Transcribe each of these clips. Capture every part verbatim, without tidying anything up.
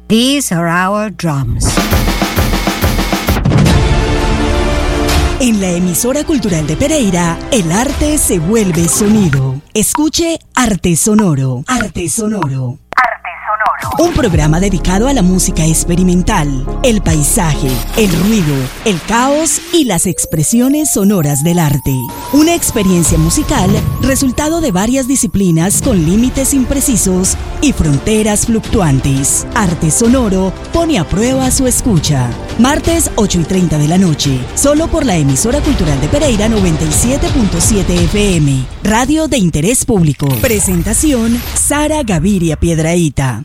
These are our drums. En la emisora cultural de Pereira, el arte se vuelve sonido. Escuche Arte Sonoro. Arte Sonoro. Un programa dedicado a la música experimental, el paisaje, el ruido, el caos y las expresiones sonoras del arte. Una experiencia musical resultado de varias disciplinas con límites imprecisos y fronteras fluctuantes. Arte Sonoro pone a prueba su escucha. Martes ocho y treinta de la noche, solo por la emisora cultural de Pereira noventa y siete punto siete F M, radio de interés público. Presentación, Sara Gaviria Piedrahita.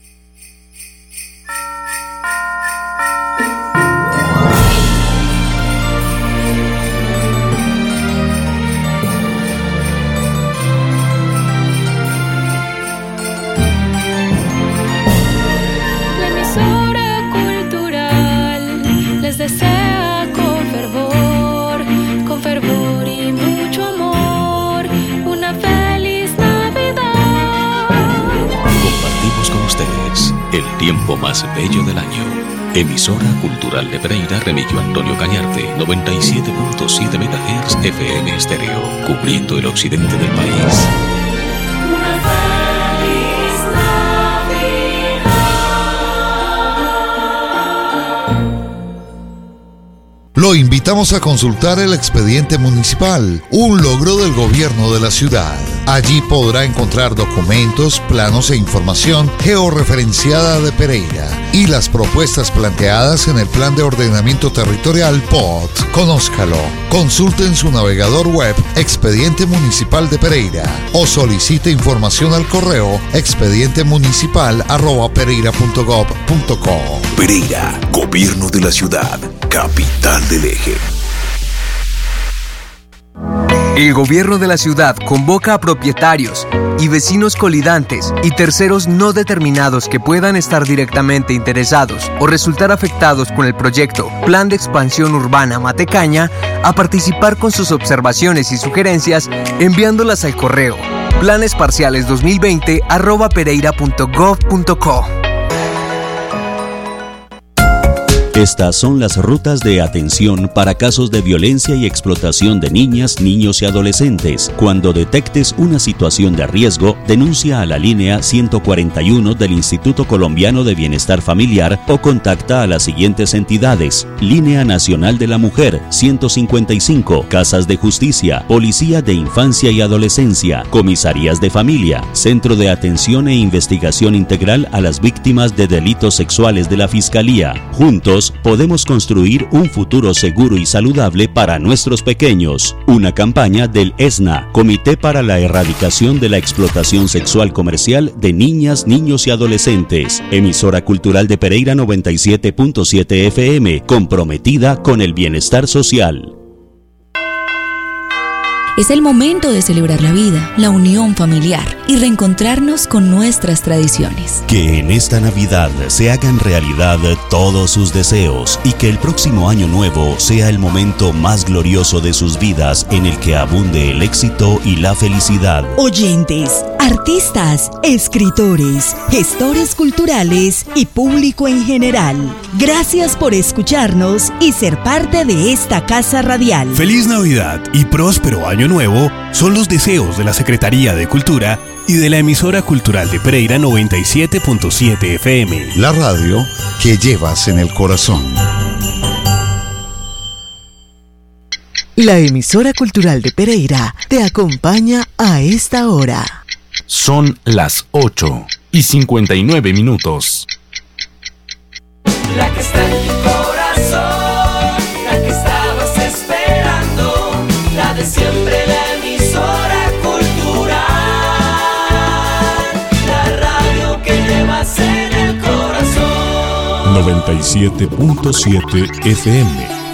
Desea con fervor, con fervor y mucho amor, una feliz Navidad. Compartimos con ustedes el tiempo más bello del año. Emisora Cultural de Pereira, Remigio Antonio Cañarte, noventa y siete punto siete megahertz F M estéreo, cubriendo el occidente del país. Una feliz Navidad. Lo invitamos a consultar el expediente municipal, un logro del gobierno de la ciudad. Allí podrá encontrar documentos, planos e información georreferenciada de Pereira y las propuestas planteadas en el Plan de Ordenamiento Territorial P O T. Conózcalo. Consulte en su navegador web Expediente Municipal de Pereira o solicite información al correo expedientemunicipal arroba pereira punto gob punto co. Pereira, Gobierno de la Ciudad, capital del eje. El gobierno de la ciudad convoca a propietarios y vecinos colidantes y terceros no determinados que puedan estar directamente interesados o resultar afectados con el proyecto Plan de Expansión Urbana Matecaña a participar con sus observaciones y sugerencias enviándolas al correo planesparciales dos mil veinte arroba pereira punto gob punto co. Estas son las rutas de atención para casos de violencia y explotación de niñas, niños y adolescentes. Cuando detectes una situación de riesgo, denuncia a la línea ciento cuarenta y uno del Instituto Colombiano de Bienestar Familiar o contacta a las siguientes entidades: Línea Nacional de la Mujer ciento cincuenta y cinco, Casas de Justicia, Policía de Infancia y Adolescencia, Comisarías de Familia, Centro de Atención e Investigación Integral a las Víctimas de Delitos Sexuales de la Fiscalía. Juntos podemos construir un futuro seguro y saludable para nuestros pequeños. Una campaña del ESNA, Comité para la Erradicación de la Explotación Sexual Comercial de Niñas, Niños y Adolescentes. Emisora Cultural de Pereira noventa y siete punto siete F M, comprometida con el bienestar social. Es el momento de celebrar la vida, la unión familiar y reencontrarnos con nuestras tradiciones. Que en esta Navidad se hagan realidad todos sus deseos y que el próximo año nuevo sea el momento más glorioso de sus vidas en el que abunde el éxito y la felicidad. Oyentes, artistas, escritores, gestores culturales y público en general, gracias por escucharnos y ser parte de esta casa radial. Feliz Navidad y próspero año nuevo son los deseos de la Secretaría de Cultura y de la emisora cultural de Pereira noventa y siete punto siete F M. La radio que llevas en el corazón. La emisora cultural de Pereira te acompaña a esta hora. Son las ocho y cincuenta y nueve minutos. La que está en tu corazón, la que estabas esperando, la de siempre, la emisora cultural, la radio que llevas en el corazón. noventa y siete punto siete F M.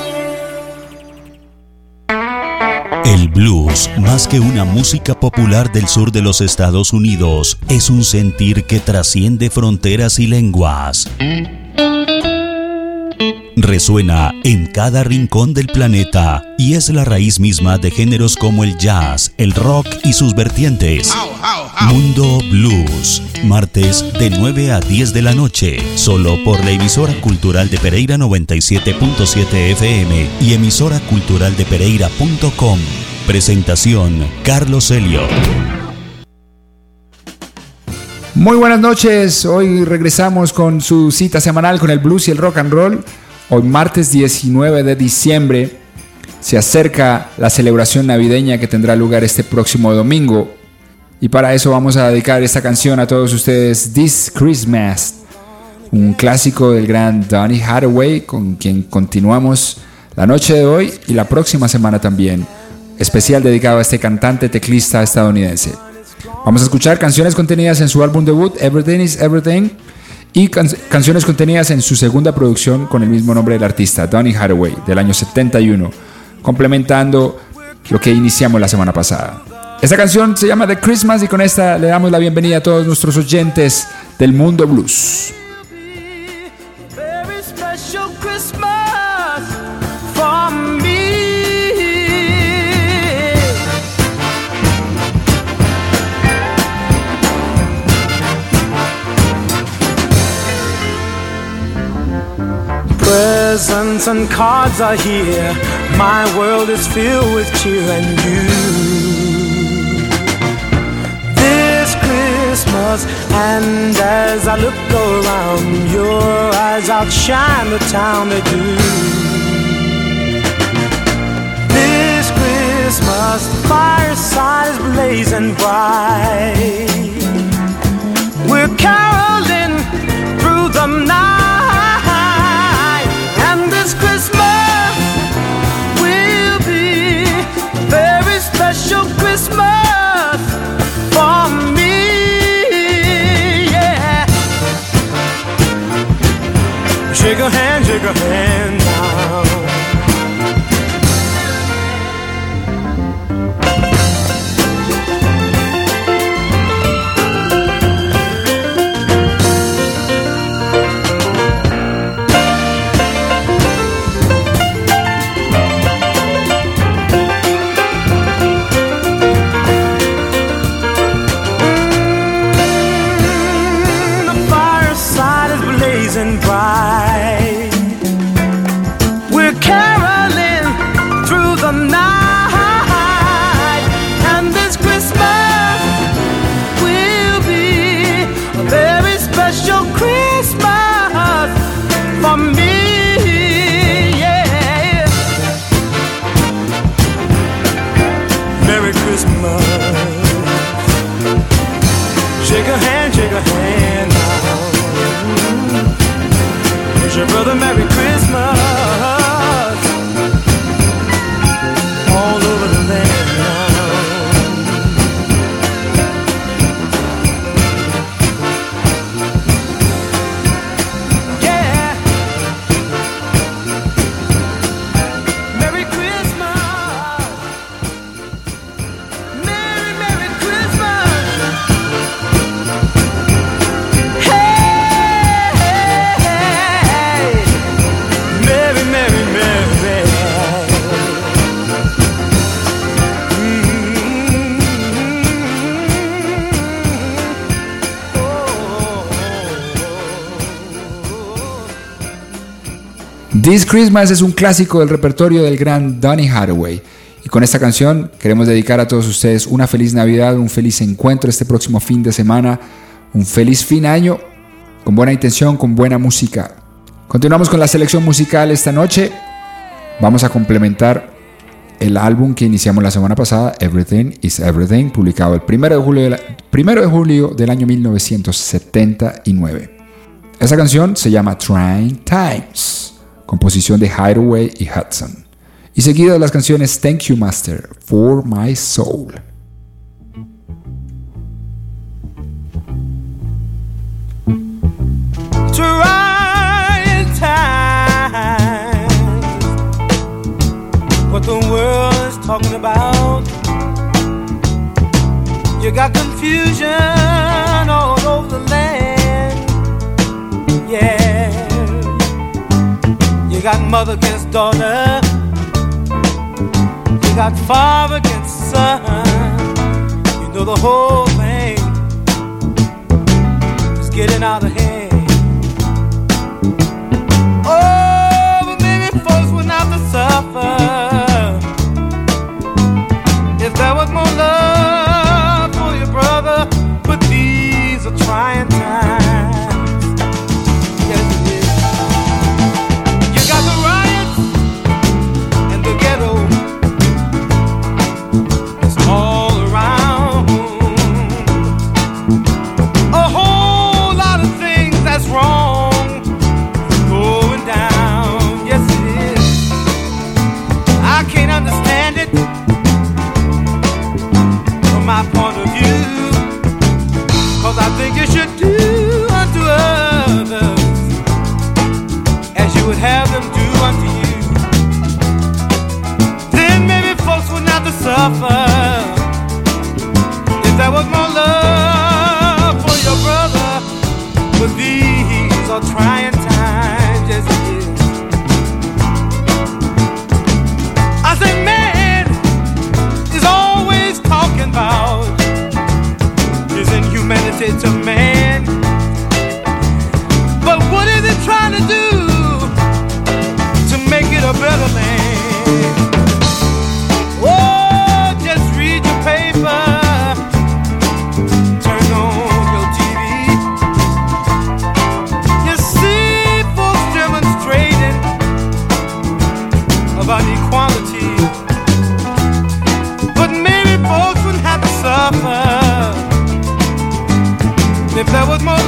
El blues, más que una música popular del sur de los Estados Unidos, es un sentir que trasciende fronteras y lenguas. Resuena en cada rincón del planeta y es la raíz misma de géneros como el jazz, el rock y sus vertientes. Mundo Blues, martes de nueve a diez de la noche, solo por la emisora cultural de Pereira noventa y siete punto siete F M y emisora cultural de Pereira punto com. Presentación, Carlos Elliot. Muy buenas noches, hoy regresamos con su cita semanal con el blues y el rock and roll. Hoy martes diecinueve de diciembre se acerca la celebración navideña que tendrá lugar este próximo domingo. Y para eso vamos a dedicar esta canción a todos ustedes, This Christmas, un clásico del gran Donny Hathaway, con quien continuamos la noche de hoy y la próxima semana también. Especial dedicado a este cantante teclista estadounidense. Vamos a escuchar canciones contenidas en su álbum debut, Everything is Everything, y can- canciones contenidas en su segunda producción con el mismo nombre del artista, Donny Hathaway, del año setenta y uno, complementando lo que iniciamos la semana pasada. Esta canción se llama The Christmas y con esta le damos la bienvenida a todos nuestros oyentes del Mundo Blues. Presents and cards are here. My world is filled with cheer and you. This Christmas, and as I look around, your eyes outshine the town they do. This Christmas, the fireside is blazing bright. We're caroling through the night. This Christmas will be a very special Christmas for me, yeah. Shake a hand, shake a hand now. We're caroling through the night, and this Christmas will be a very special Christmas for me, yeah. Merry Christmas. Shake a hand, shake a hand now. Wish your brother Merry Christmas all over the land now. Yeah. Merry Christmas. Merry, Merry Christmas. Hey, hey, hey. Merry, Merry, Merry. This Christmas es un clásico del repertorio del gran Donny Hathaway. Y con esta canción queremos dedicar a todos ustedes una feliz Navidad, un feliz encuentro este próximo fin de semana, un feliz fin de año, con buena intención, con buena música. Continuamos con la selección musical esta noche. Vamos a complementar el álbum que iniciamos la semana pasada, Everything is Everything, publicado el primero de julio, de la, primero de julio del año mil novecientos setenta y nueve. Esta canción se llama Trying Times, composición de Hathaway y Hudson. Y seguido de las canciones Thank You Master, For My Soul. Trying times, what the world is talking about. You got confusion all over the land, yeah. You got mother against daughter, you got father against son. You know the whole thing getting out of hand. Oh, but maybe folks wouldn't have to suffer if there was more love for your brother. But these are trying times. Yes, it is. You got the riots and the ghetto. It's all around. A whole lot of things that's wrong going down. Yes, it is. I can't understand it from my point of view. Cause I think you should do unto others as you would have them do unto you. Then maybe folks wouldn't have to suffer if there was more love for your brother. But these are trying times, yes it is. I say man is always talking about his inhumanity to man. But what is it trying to do to make it a better land? Oh, just read your paper, turn on your T V. You see folks demonstrating about equality. But maybe folks wouldn't have to suffer if there was more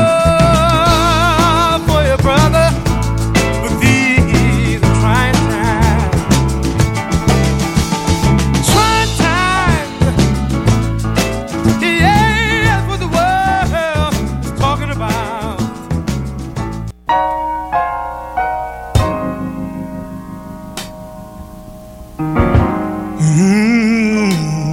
love for your brother. But these are trying times. Trying times. Yeah, that's what the world is talking about. Mm-hmm.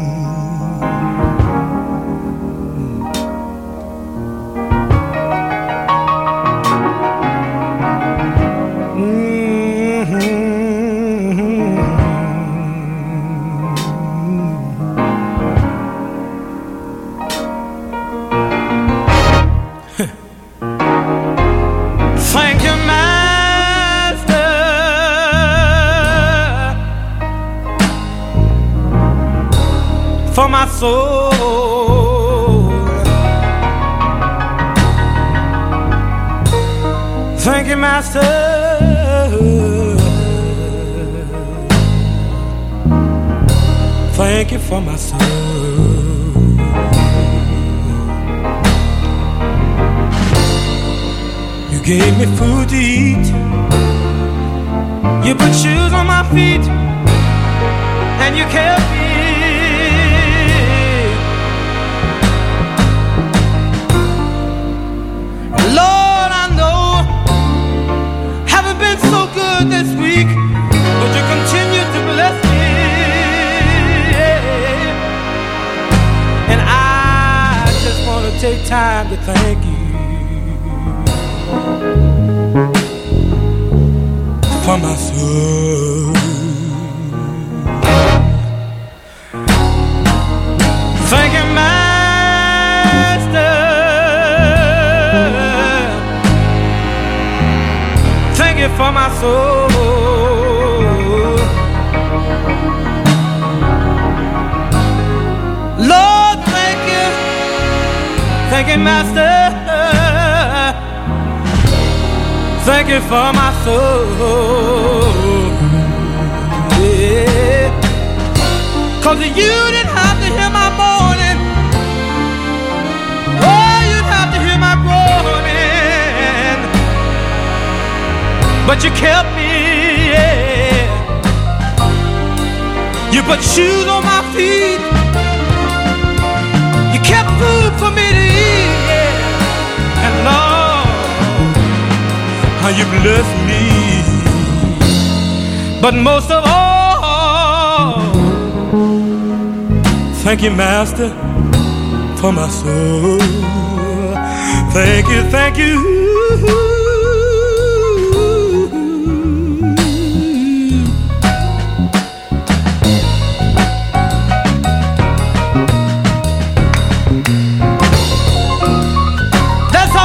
Thank you, Master, for my soul. Thank you, Master, thank you for my soul. You gave me food to eat. You put shoes on my feet, and you kept me. Lord, I know haven't been so good this week, but you continue to bless me, and I just want to take time to thank you for my soul. Thank you, Master. Thank you for my soul. Lord, thank you. Thank you, Master. Thank you for my soul. Yeah. Cause you didn't have to hear my mourning. Oh, you didn't have to hear my groaning. But you kept me, yeah. You put shoes on my feet. You kept food for me to eat, yeah. And Lord, how you bless me. But most of all, thank you, Master, for my soul. Thank you, thank you. That's all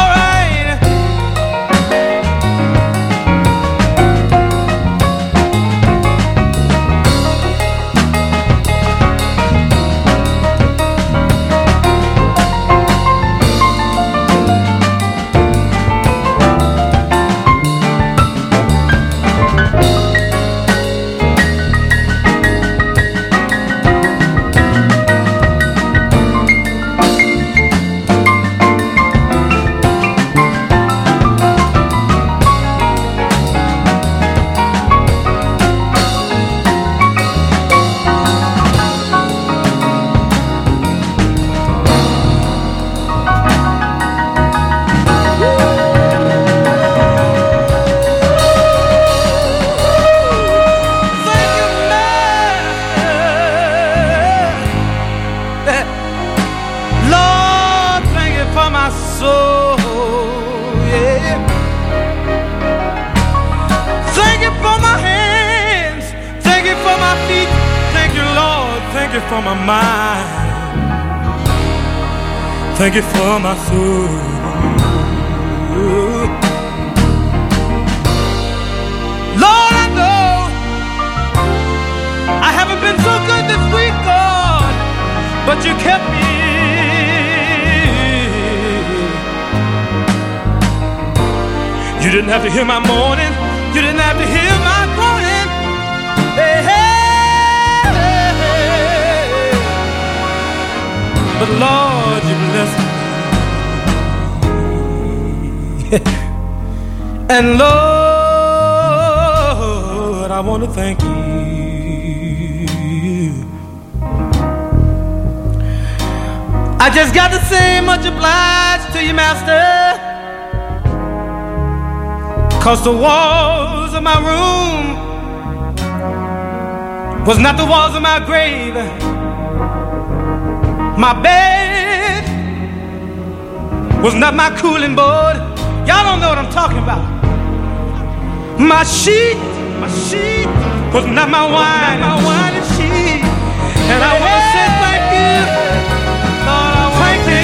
Thank you for my mind. Thank you for my soul. Lord, I know I haven't been so good this week, God, but you kept me. You didn't have to hear my mourning. You didn't have to hear my groaning. Hey, hey, hey. But Lord, you blessed me. And Lord, I want to thank you. I just got to say much obliged to you, Master. Cause the walls of my room was not the walls of my grave. My bed was not my cooling board. Y'all don't know what I'm talking about. My sheet, my sheet was not my wine, my wine and sheet. And I want to say thank you, Lord, I thank you.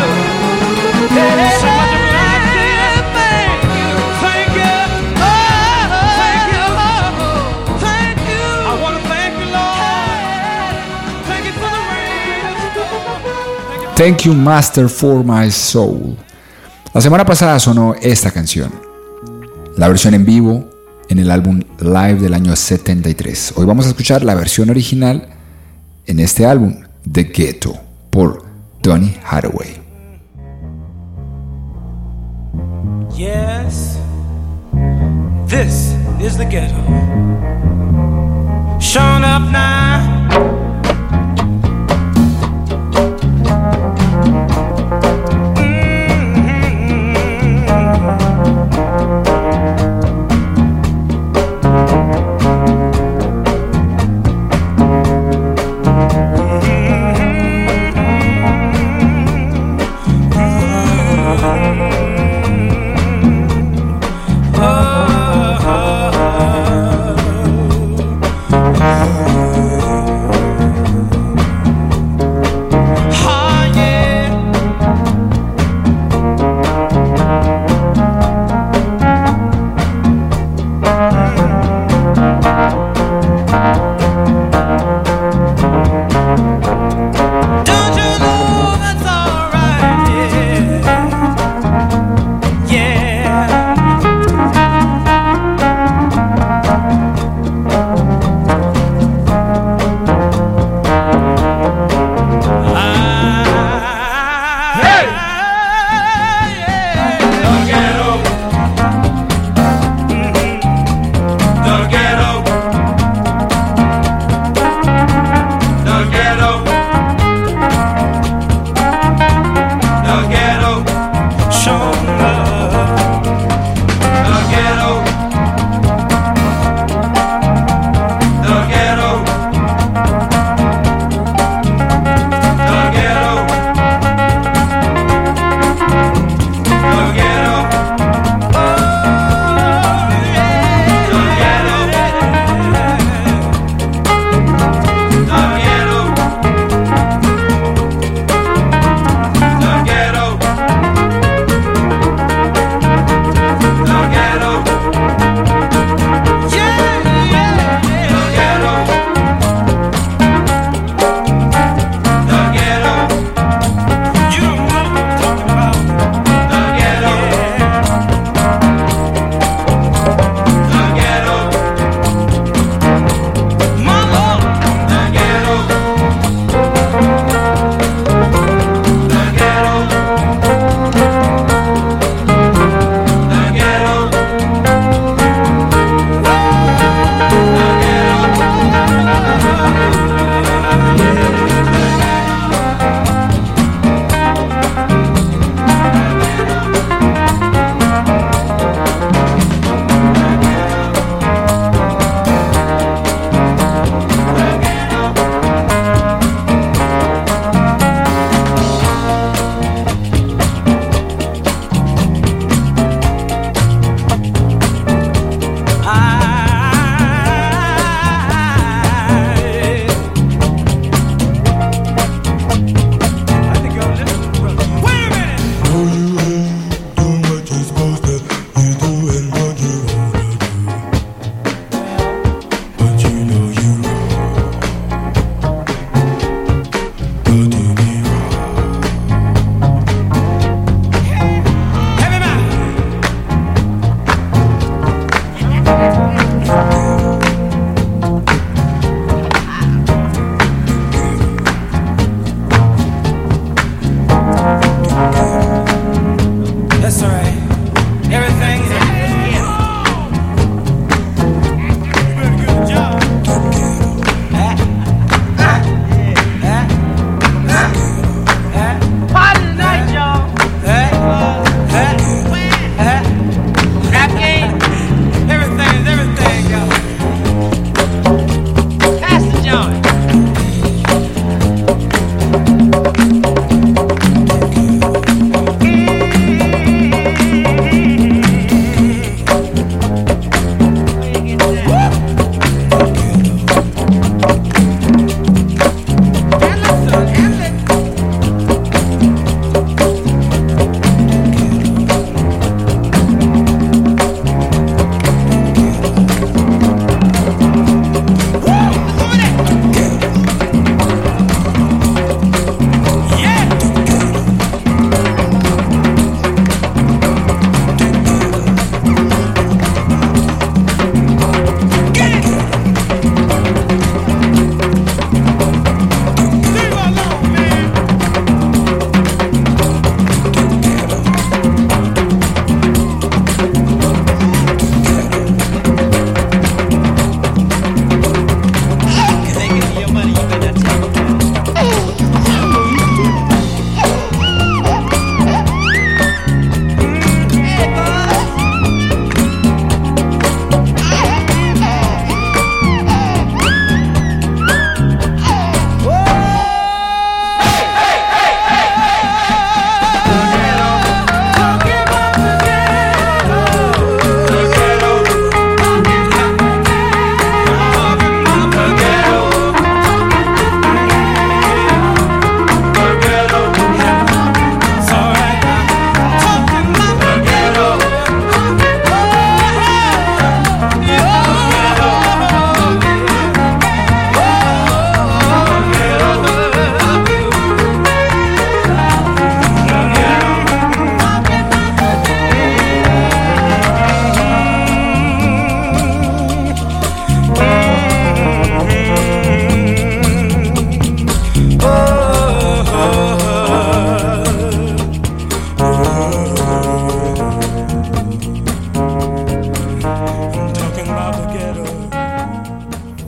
So much obliged to you. Thank you, thank you, oh, thank you, oh, thank you. I want to thank you, Lord. Thank you for the rain. Thank you, Master, for my soul. La semana pasada sonó esta canción, la versión en vivo en el álbum Live del año setenta y tres. Hoy vamos a escuchar la versión original en este álbum, The Ghetto, por Donny Hathaway. Yes, this is the ghetto. Showing up now.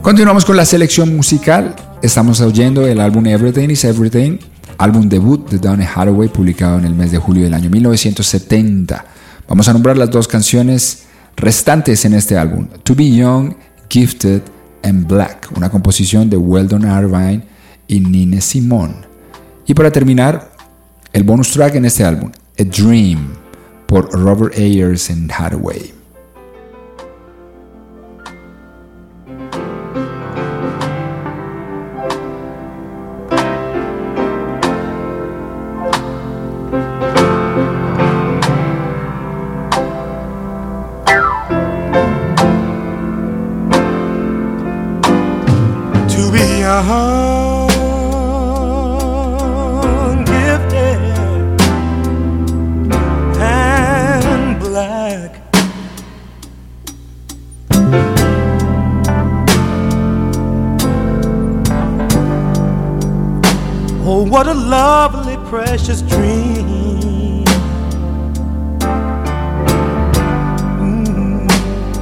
Continuamos con la selección musical. Estamos oyendo el álbum Everything is Everything, álbum debut de Donny Hathaway, publicado en el mes de julio del año mil novecientos setenta. Vamos a nombrar las dos canciones restantes en este álbum: To Be Young, Gifted and Black, una composición de Weldon Irvine y Nina Simone. Y para terminar, el bonus track en este álbum, A Dream, por Robert Ayers and Hathaway. What a lovely, precious dream. Mm.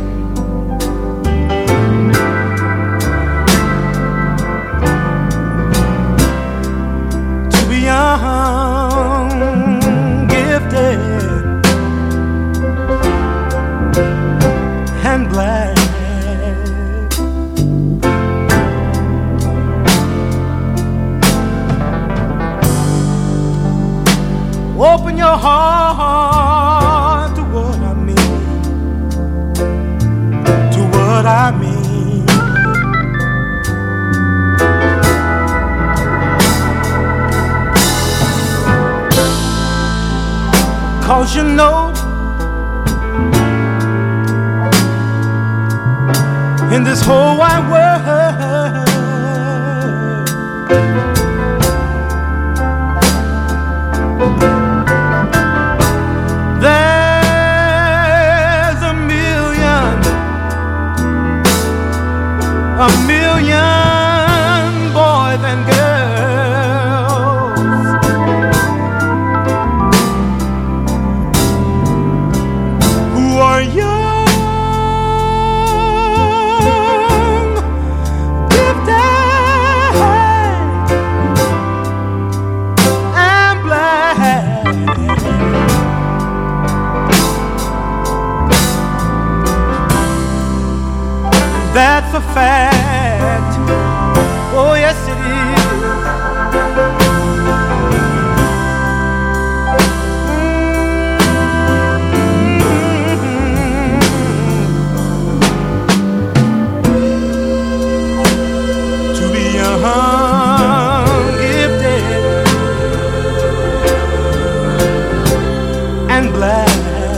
To be young, gifted, and black. Open your heart to what I mean, to what I mean. 'Cause you know, in this whole wide world, a million boys and girls who are young, gifted, and black. That's a fact. Oh, yes, it is. Mm-hmm. To be young, gifted, and black.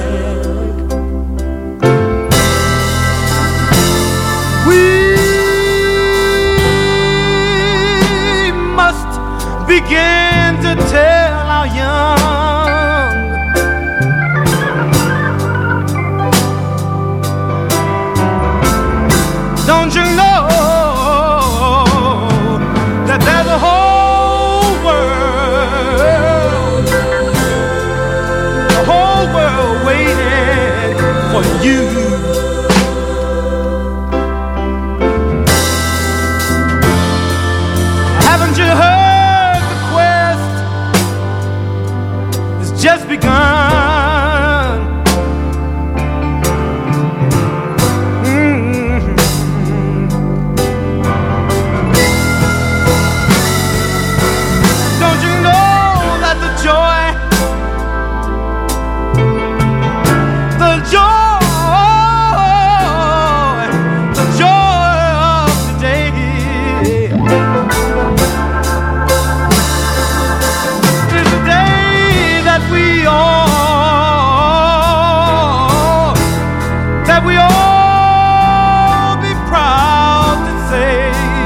Begin to tell our young don't you know that there's a whole world, a whole world waiting for you. Haven't you heard? Just begun. Mm-hmm. Don't you know that the joy, the joy, the joy of today is the day that we all, that we all be proud to say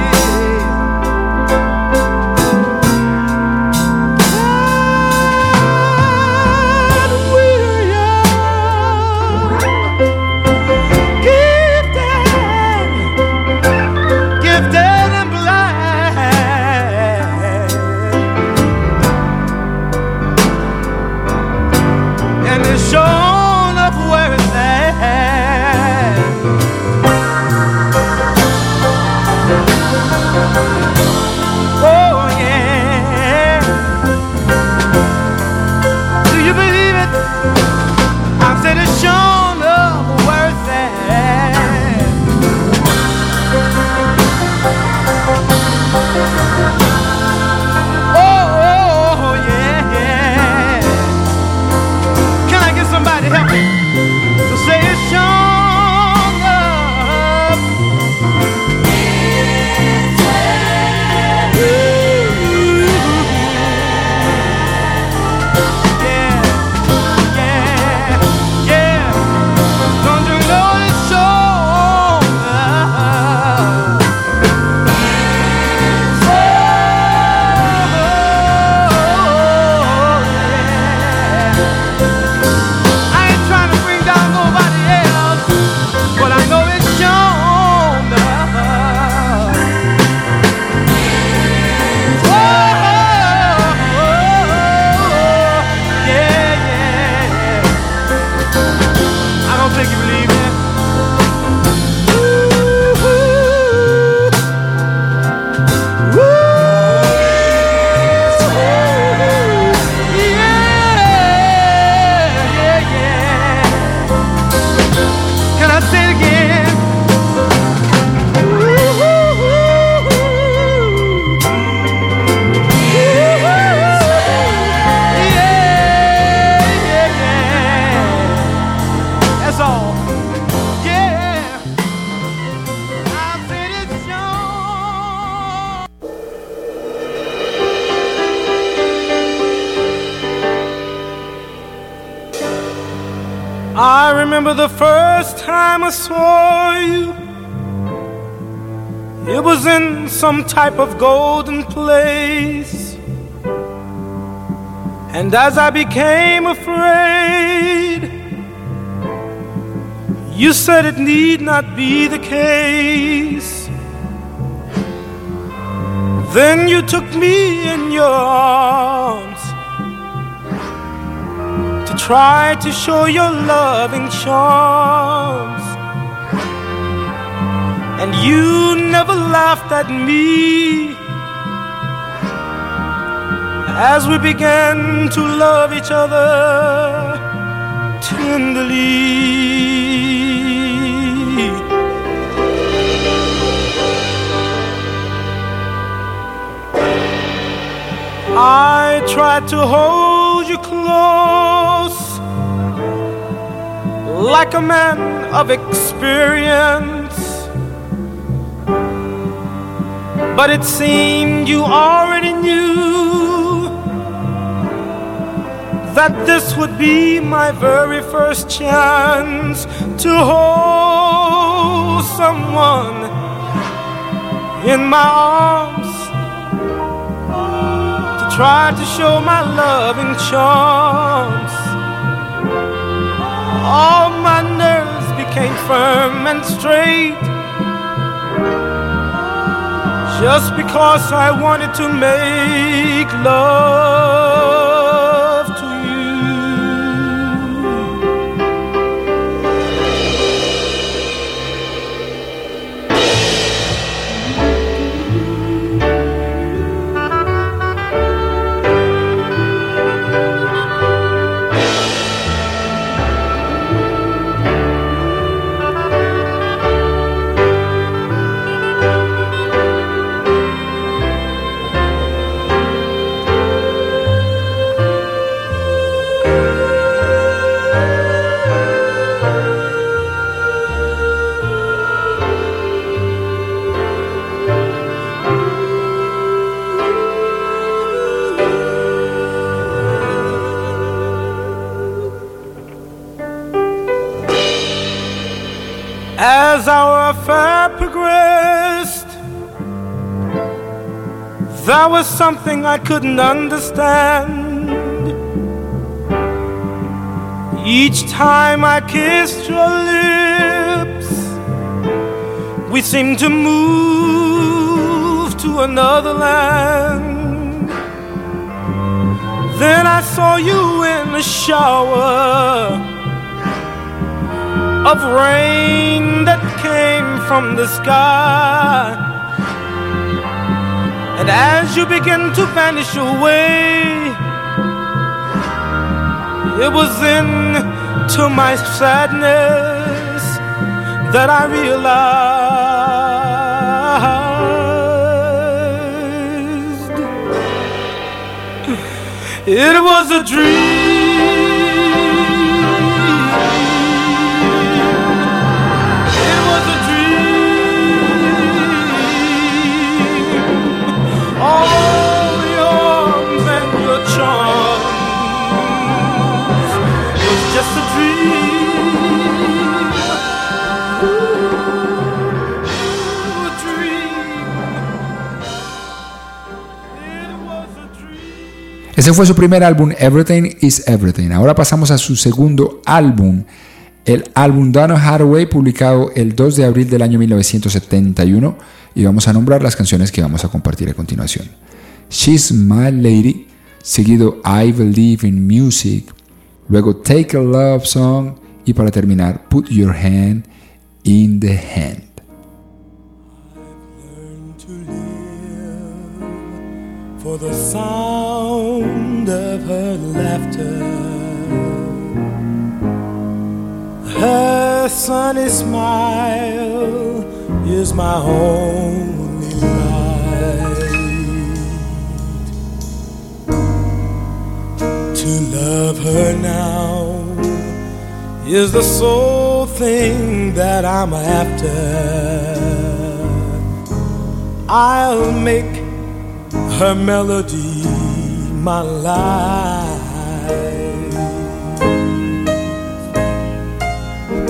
that we're young, gifted, gifted and black. And it's shown up where it's at. remember the first time I saw you. It was in some type of golden place. And as I became afraid, you said it need not be the case. Then you took me in your arms to try to show your loving charms. And you never laughed at me as we began to love each other tenderly. I tried to hold you close like a man of experience, but it seemed you already knew that this would be my very first chance to hold someone in my arms, to try to show my loving charms. All my nerves became firm and straight, just because I wanted to make love to you. As our affair progressed, there was something I couldn't understand. Each time I kissed your lips, we seemed to move to another land. Then I saw you in a shower of rain that came from the sky. And as you began to vanish away, it was into my sadness that I realized it was a dream. Ese fue su primer álbum, Everything is Everything. Ahora pasamos a su segundo álbum, el álbum Donna Haraway, publicado el dos de abril del año mil novecientos setenta y uno, y vamos a nombrar las canciones que vamos a compartir a continuación. She's My Lady, seguido I Believe in Music, luego Take a Love Song y para terminar Put Your Hand in the Hand. For the sound of her laughter, her sunny smile is my only light. To love her now is the sole thing that I'm after. I'll make her melody my life.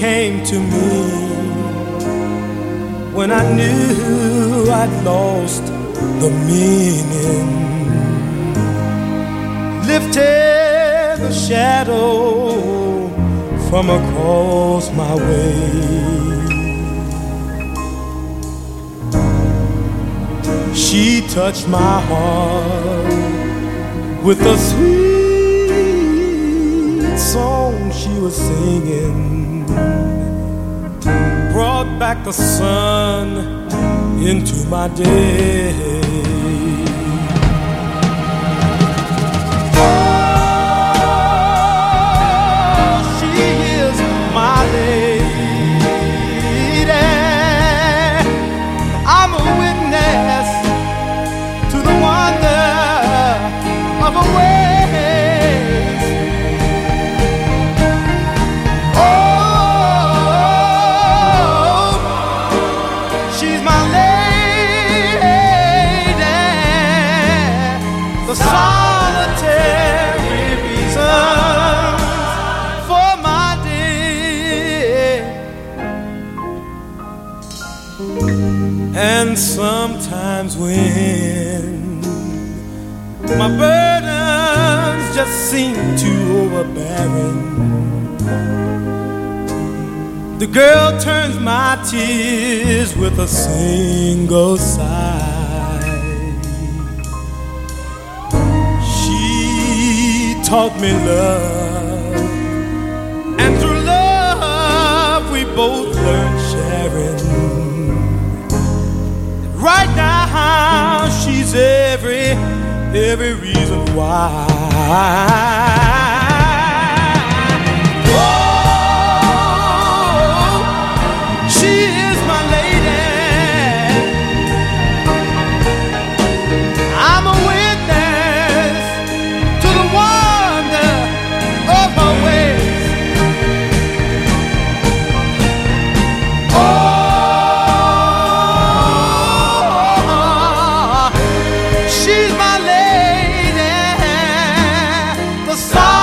came to me when I knew I'd lost the meaning. Lifted the shadow from across my way. She touched my heart with a sweet song she was singing. Brought back the sun into my day. And sometimes when my burdens just seem too overbearing, the girl turns my tears with a single sigh. She taught me love, and through love we both learned sharing. Right now, she's every, every reason why. Oh, she is my lady. I'm a witness to the wonder of her ways. Oh. She's my lady, the song.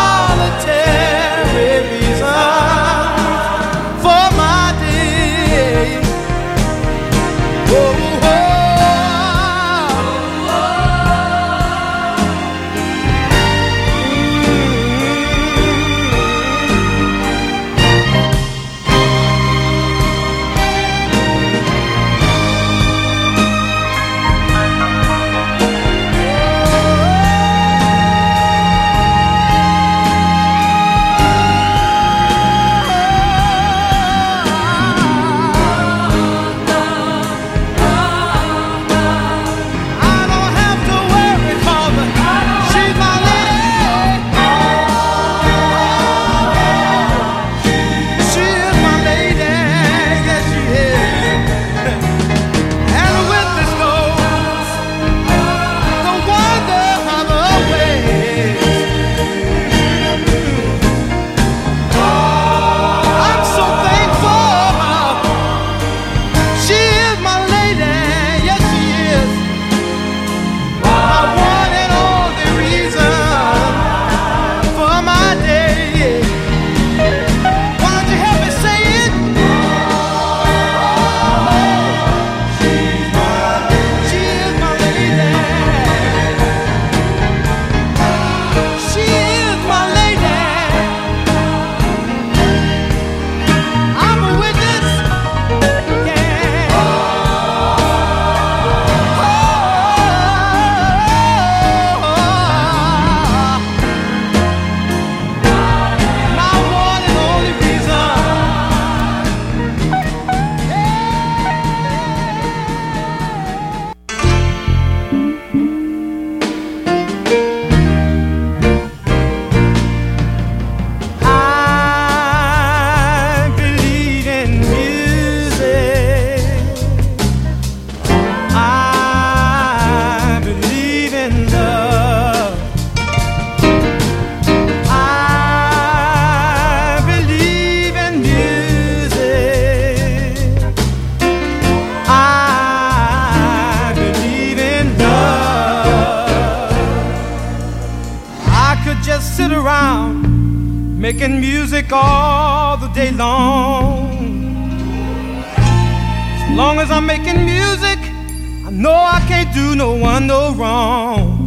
making music all the day long. As long as I'm making music, I know I can't do no one no wrong.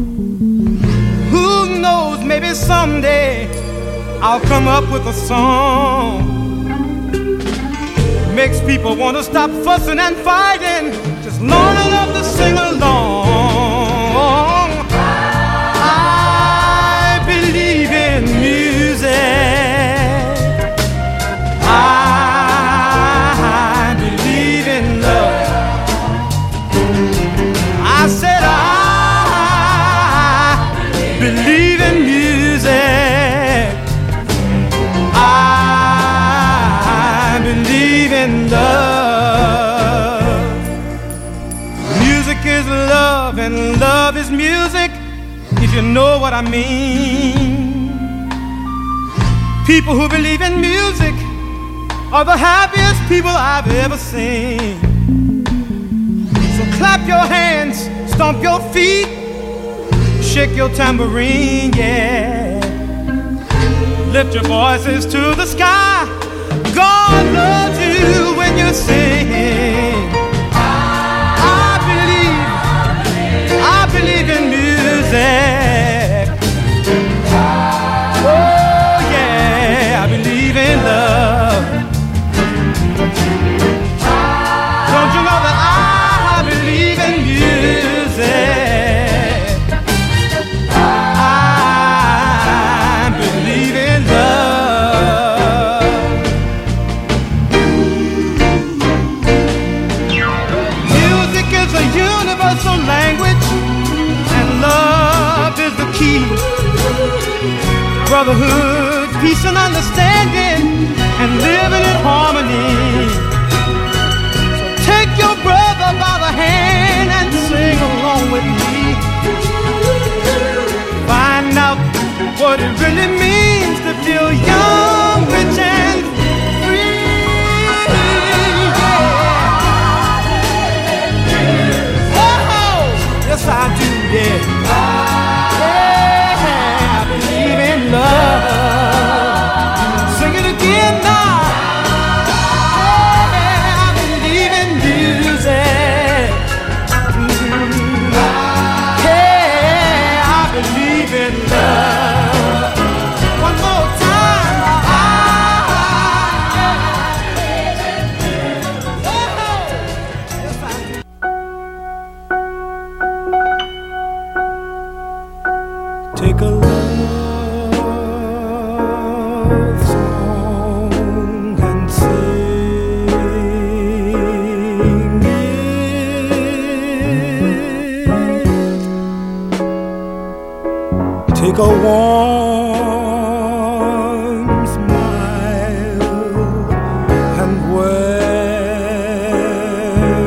Who knows, maybe someday I'll come up with a song. Makes people want to stop fussing and fighting, just long enough to sing along. I believe in music. I believe in love. I said I believe in music. I believe in love. Music is love and love is music, if you know what I mean. People who believe in music are the happiest people I've ever seen. So clap your hands, stomp your feet, shake your tambourine, yeah. Lift your voices to the sky. God loves you when you sing. I believe, I believe in music. Oh yeah, I believe in love. Don't you know that I believe in music? I believe in love. Music is a universal language, and love is the key. Brotherhood, peace and understanding, and living in harmony. So take your brother by the hand and sing along with me. Find out what it really means to feel young, rich and free. Yeah. Oh, yes I do, yeah. Yeah, I believe in love. Sing it again now. Yeah, I believe in music. Mm-hmm. Yeah, I believe in love. One more time. I, yes, I do. Take a love song and sing it. Take a warm smile and wear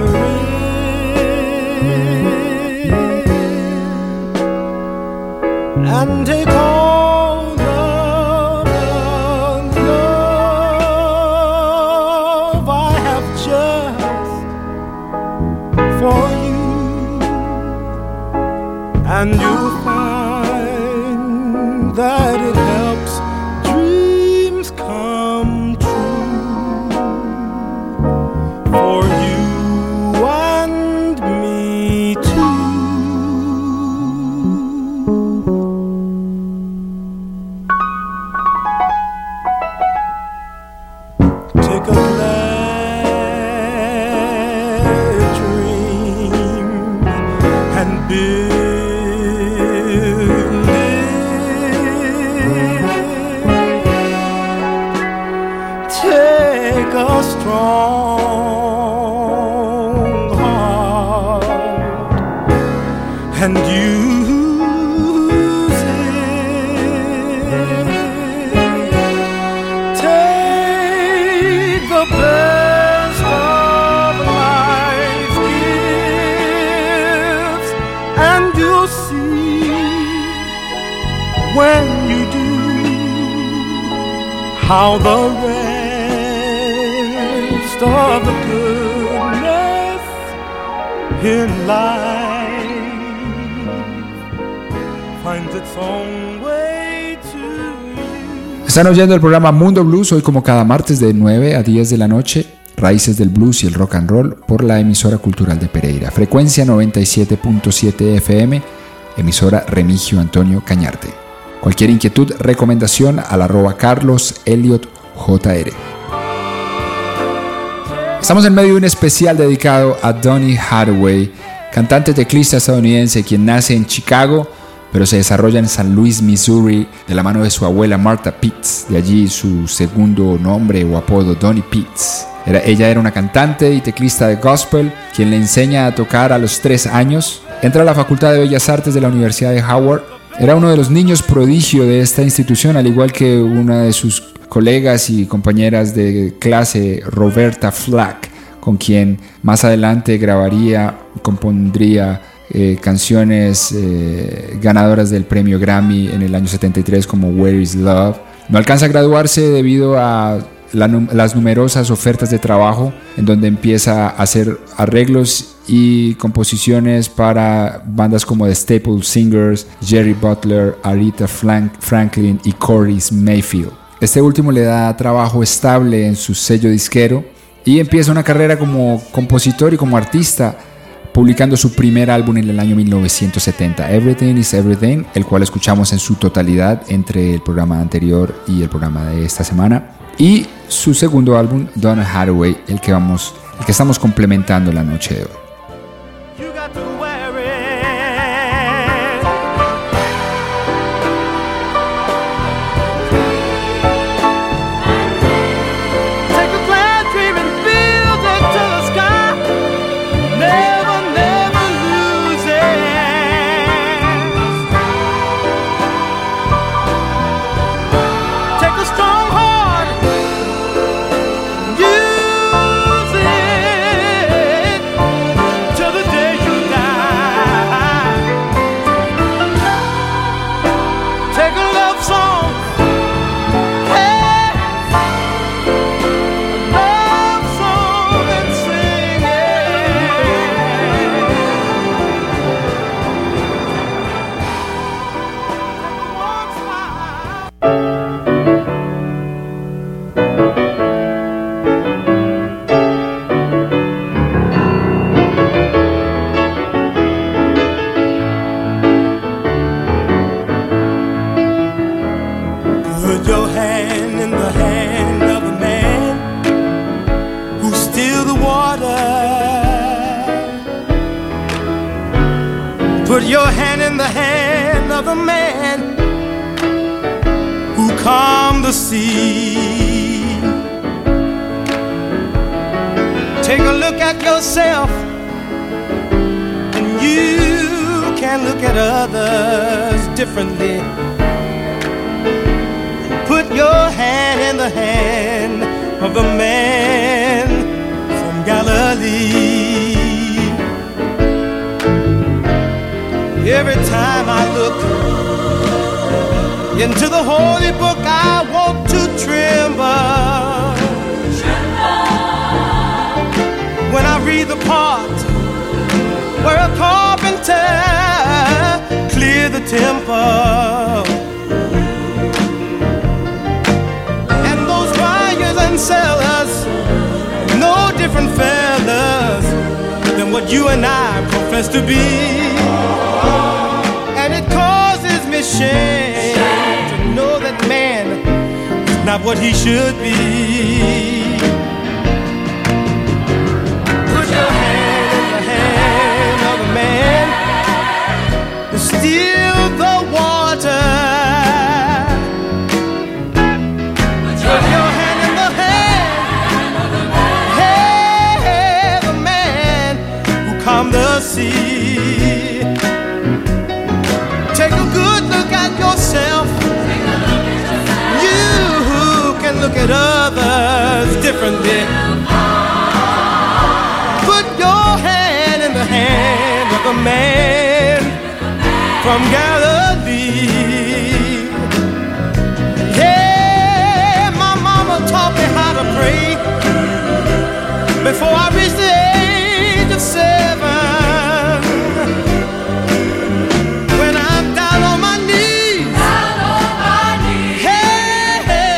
it. And take all the love I have just for you, and you'll find that it helps dreams come true for you and me too. Take a glad dream and build it. Take a strong heart and use it. Take the best of life's gifts, and you'll see when you do how the rest of the goodness in life finds its own way to you. Están oyendo el programa Mundo Blues, hoy como cada martes de nueve a diez de la noche, Raíces del Blues y el Rock and Roll por la emisora cultural de Pereira. Frecuencia noventa y siete punto siete F M, emisora Remigio Antonio Cañarte. Cualquier inquietud, recomendación al arroba Carlos Elliot J R. Estamos en medio de un especial dedicado a Donny Hathaway, cantante teclista estadounidense quien nace en Chicago, pero se desarrolla en San Luis, Missouri, de la mano de su abuela Martha Pitts, de allí su segundo nombre o apodo, Donny Pitts. Era, ella era una cantante y teclista de gospel, quien le enseña a tocar a los tres años. Entra a la Facultad de Bellas Artes de la Universidad de Howard. Era uno de los niños prodigio de esta institución, al igual que una de sus colegas y compañeras de clase, Roberta Flack, con quien más adelante grabaría, compondría eh, canciones eh, ganadoras del premio Grammy en el año setenta y tres como Where is Love. No alcanza a graduarse debido a la, las numerosas ofertas de trabajo, en donde empieza a hacer arreglos y composiciones para bandas como The Staple Singers, Jerry Butler, Aretha Franklin y Corey Mayfield. Este último le da trabajo estable en su sello disquero y empieza una carrera como compositor y como artista, publicando su primer álbum en el año mil novecientos setenta, Everything is Everything, el cual escuchamos en su totalidad entre el programa anterior y el programa de esta semana, y su segundo álbum, Donny Hathaway, el que, vamos, el que estamos complementando la noche de hoy. Put your hand in the hand of the man who calmed the sea. Take a look at yourself, and you can look at others differently. Put your hand in the hand of the man from Galilee. Every time I look into the holy book, I want to tremble. When I read the part where a carpenter cleared the temple, and those buyers and sellers, no different fellas than what you and I profess to be. And it causes me shame, shame to know that man is not what he should be. Put your hand in the hand of a man who steals the water. Put your hand in the hand of the man, hey, the man who calmed the sea. Take a good look at yourself. You can look at others differently. Put your hand in the hand of a man from Galilee. Yeah, my mama taught me how to pray before I reached the age of seven. When I'm down on my knees, down on my knees. Hey, hey,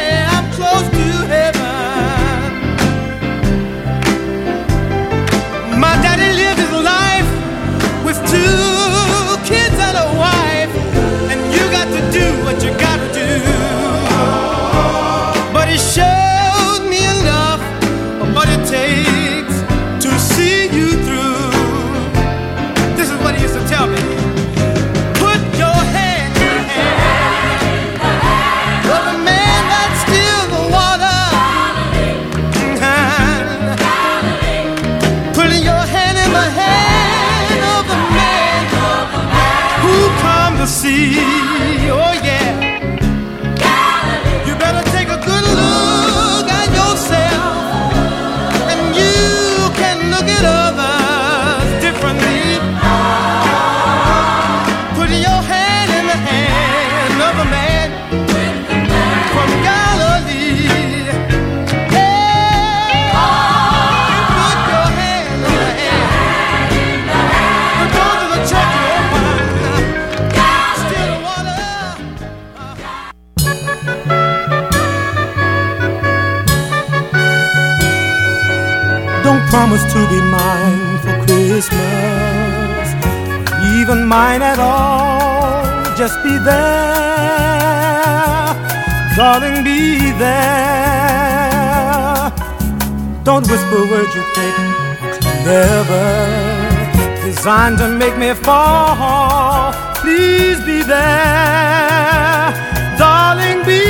Don't promise to be mine for Christmas, even mine at all. Just be there, darling, be there. Don't whisper words you think clever, designed to make me fall. Please be there, darling, be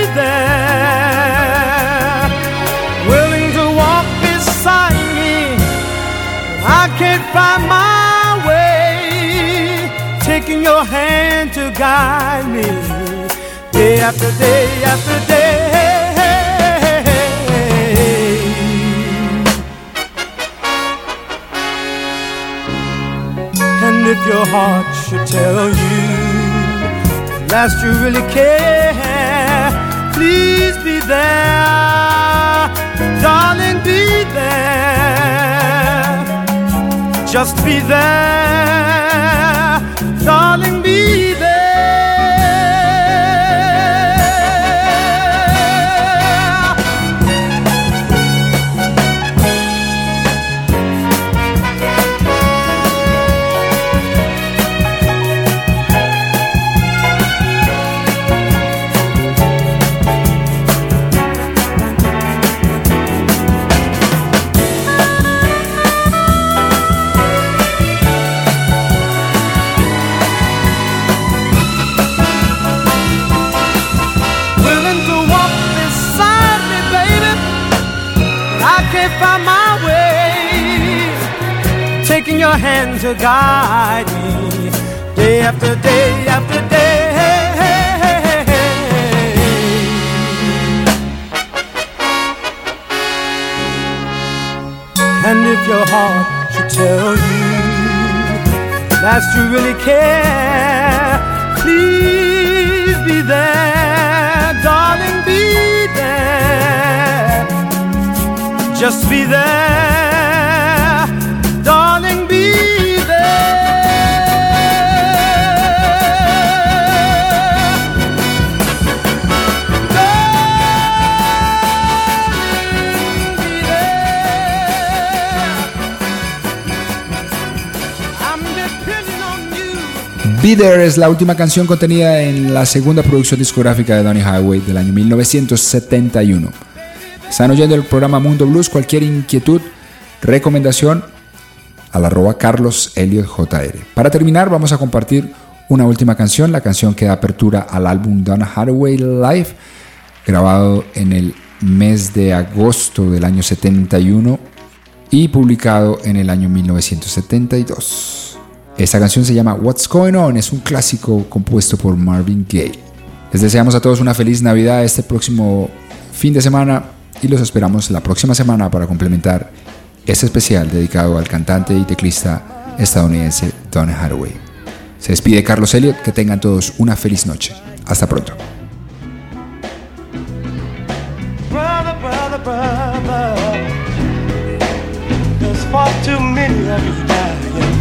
there. Willing to walk beside me when I can't find my way, taking your hand to guide me day after day after day. And if your heart should tell you at last you really care, please be there, darling, be there. Just be there, darling, be there. Find my way, taking your hand to guide me day after day after day. And if your heart should tell you that you really care, please be there, darling, be there. Just be there, darling, be Be There es la última canción contenida en la segunda producción discográfica de Donny Hathaway del año mil novecientos setenta y uno. Están oyendo el programa Mundo Blues. Cualquier inquietud, recomendación al arroba Carlos Elliot J R. Para terminar, vamos a compartir una última canción, la canción que da apertura al álbum Donny Hathaway Live, grabado en el mes de agosto del año setenta y uno y publicado en el año mil novecientos setenta y dos. Esta canción se llama What's Going On, es un clásico compuesto por Marvin Gaye. Les deseamos a todos una feliz Navidad este próximo fin de semana y los esperamos la próxima semana para complementar este especial dedicado al cantante y teclista estadounidense Donny Hathaway. Se despide Carlos Elliot, que tengan todos una feliz noche. Hasta pronto. Brother, brother, brother, there's far too many of you dying.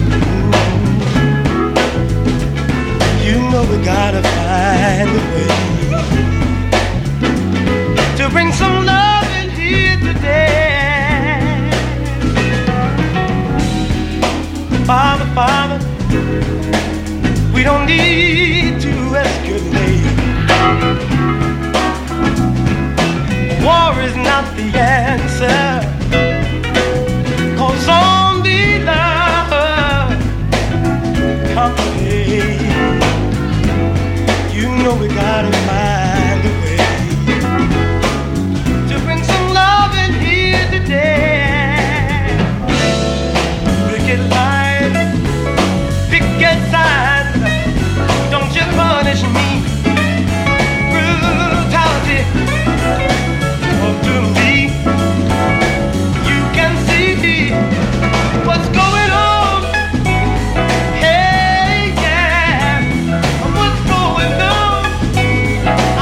You know we gotta find a way to bring some love in here today. Father, Father, we don't need to escalate. War is not the answer, 'cause only love conquers. You know we gotta find a way to bring some love in here today. Picket lines, picket signs, don't you punish me. Brutality, talk to me. You can see what's going on. Hey, yeah, what's going on?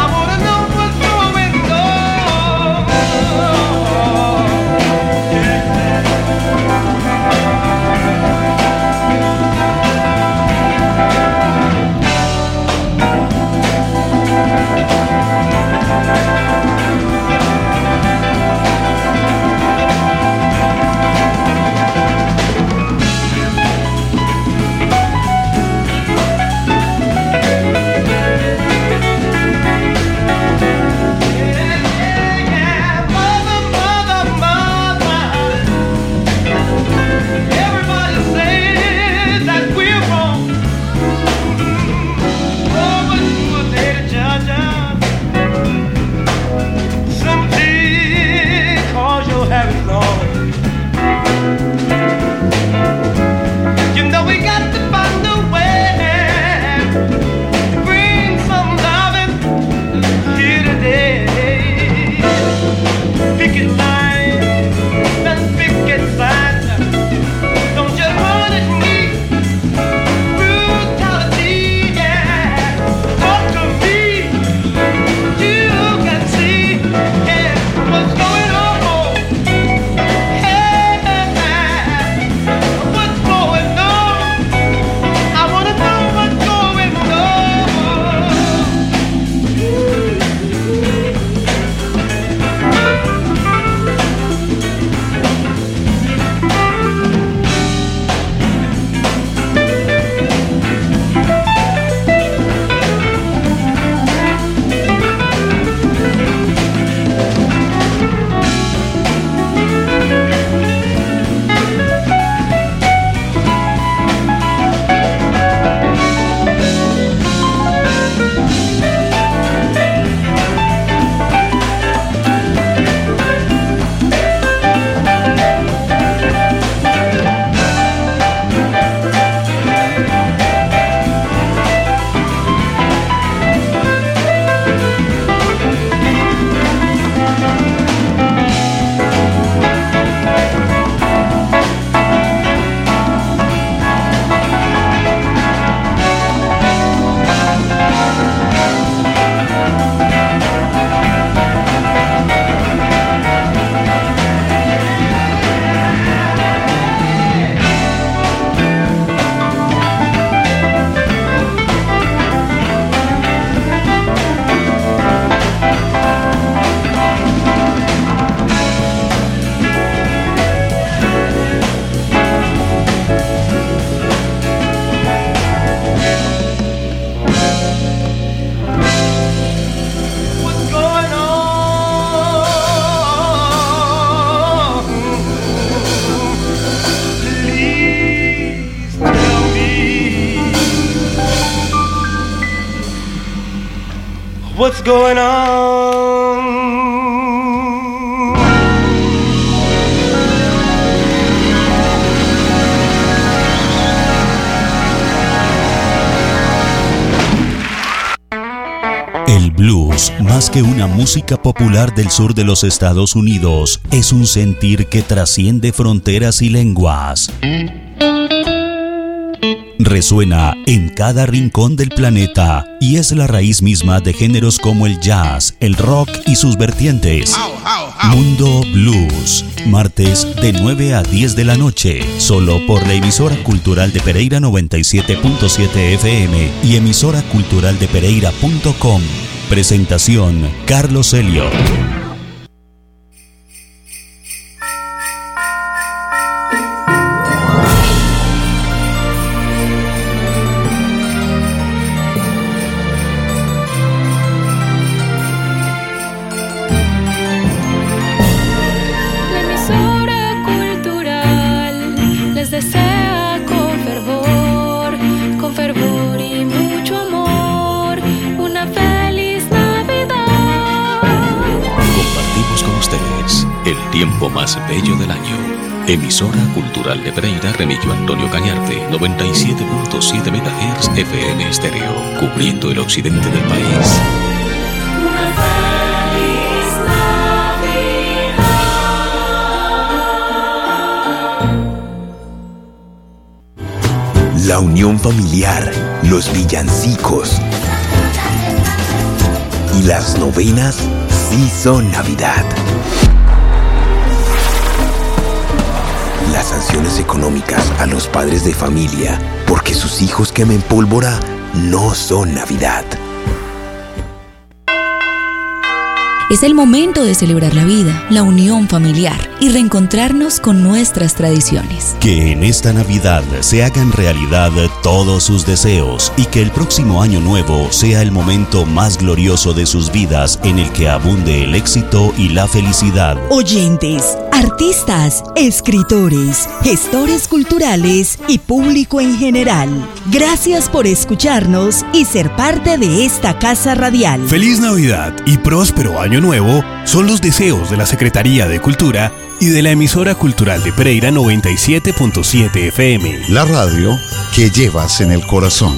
what's going on. El blues, más que una música popular del sur de los Estados Unidos, es un sentir que trasciende fronteras y lenguas. Resuena en cada rincón del planeta y es la raíz misma de géneros como el jazz, el rock y sus vertientes. Mundo Blues, martes de nueve a diez de la noche, solo por la emisora cultural de Pereira noventa y siete punto siete F M y emisora cultural de pereira punto com. Presentación Carlos Elliot. El tiempo más bello del año. Emisora cultural de Pereira, Remigio Antonio Cañarte, noventa y siete punto siete megahertz F M estéreo, cubriendo el occidente del país. La unión familiar, los villancicos y las novenas sí son Navidad. Las sanciones económicas a los padres de familia porque sus hijos quemen pólvora no son Navidad. Es el momento de celebrar la vida, la unión familiar y reencontrarnos con nuestras tradiciones. Que en esta Navidad se hagan realidad todos sus deseos y que el próximo año nuevo sea el momento más glorioso de sus vidas en el que abunde el éxito y la felicidad. Oyentes, artistas, escritores, gestores culturales y público en general, gracias por escucharnos y ser parte de esta casa radial. Feliz Navidad y próspero año nuevo son los deseos de la Secretaría de Cultura y de la emisora cultural de Pereira noventa y siete punto siete F M. La radio que llevas en el corazón.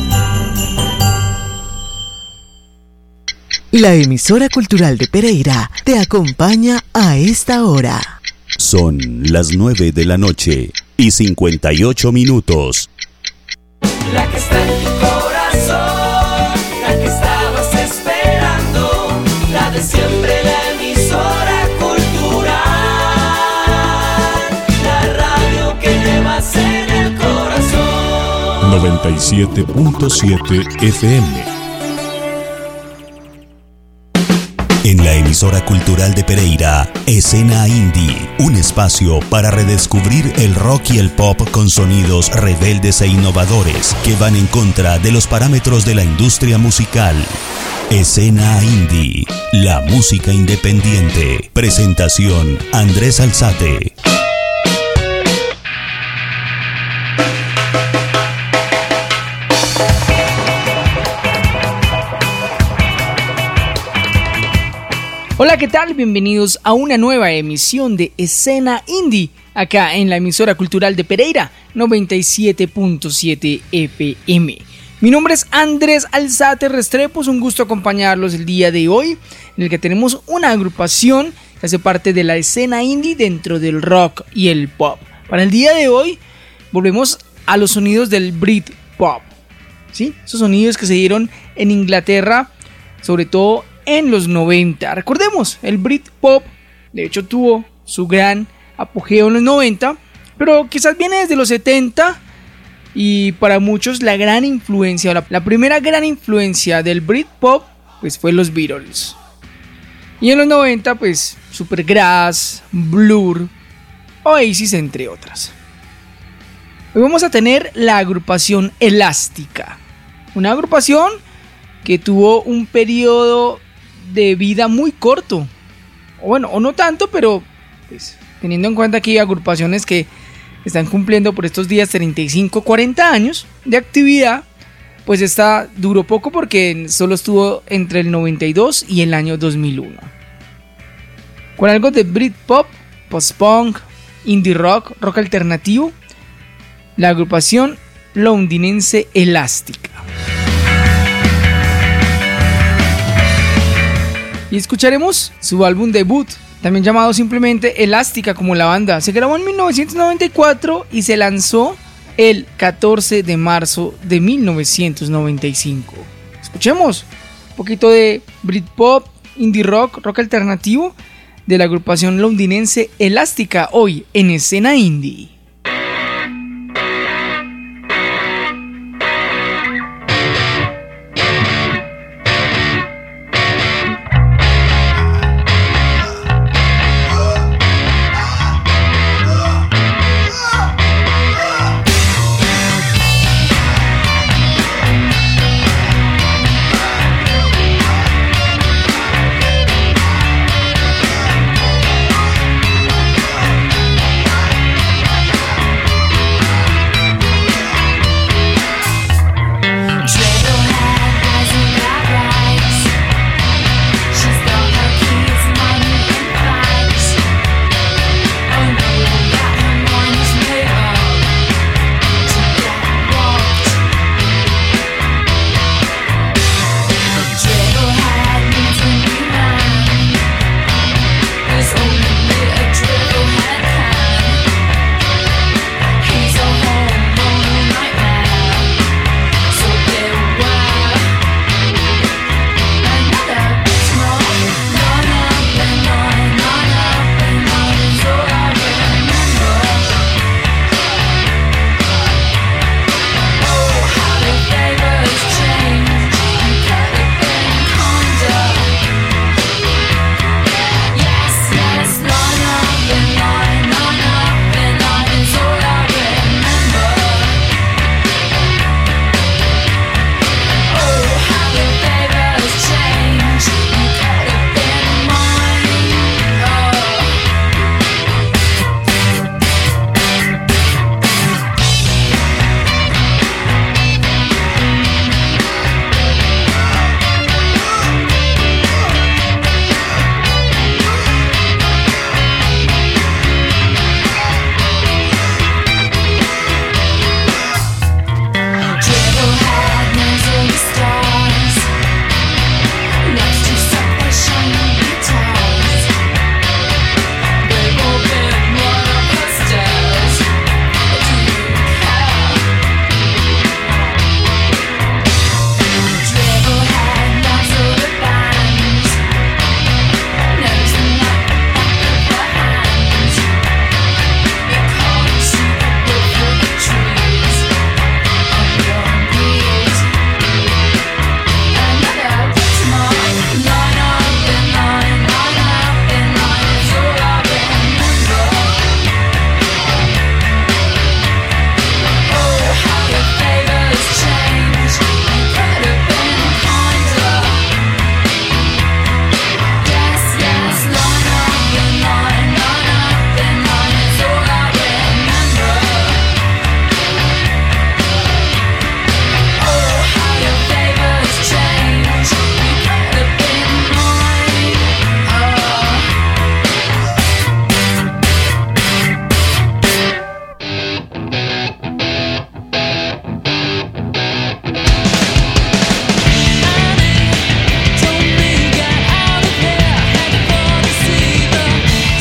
La emisora cultural de Pereira te acompaña a esta hora. Son las nueve de la noche y cincuenta y ocho minutos. La que está en tu corazón, la que estabas esperando, la de siempre, la emisora cultural, la radio que llevas en el corazón. noventa y siete punto siete F M. En la emisora cultural de Pereira, Escena Indie, un espacio para redescubrir el rock y el pop con sonidos rebeldes e innovadores que van en contra de los parámetros de la industria musical. Escena Indie, la música independiente. Presentación Andrés Alzate. Hola, ¿qué tal? Bienvenidos a una nueva emisión de Escena Indie, acá en la emisora cultural de Pereira, noventa y siete punto siete F M. Mi nombre es Andrés Alzate Restrepo, es un gusto acompañarlos el día de hoy, en el que tenemos una agrupación que hace parte de la escena indie dentro del rock y el pop. Para el día de hoy, volvemos a los sonidos del Britpop, ¿sí? Esos sonidos que se dieron en Inglaterra, sobre todo en los noventa. Recordemos, el Britpop de hecho tuvo su gran apogeo en los noventa, pero quizás viene desde los setenta, y para muchos la gran influencia, la, la primera gran influencia del Britpop pues fue los Beatles. Y en los noventa pues Supergrass, Blur, Oasis, entre otras. Hoy vamos a tener la agrupación Elástica, una agrupación que tuvo un periodo de vida muy corto, o bueno, o no tanto, pero pues, teniendo en cuenta que hay agrupaciones que están cumpliendo por estos días treinta y cinco, cuarenta años de actividad, pues esta duró poco porque solo estuvo entre el noventa y dos y el año dos mil uno. Con algo de Britpop, post-punk, indie rock, rock alternativo, la agrupación londinense Elástica. Y escucharemos su álbum debut, también llamado simplemente Elástica como la banda. Se grabó en mil novecientos noventa y cuatro y se lanzó el catorce de marzo de mil novecientos noventa y cinco. Escuchemos un poquito de Britpop, indie rock, rock alternativo de la agrupación londinense Elástica hoy en Escena Indie.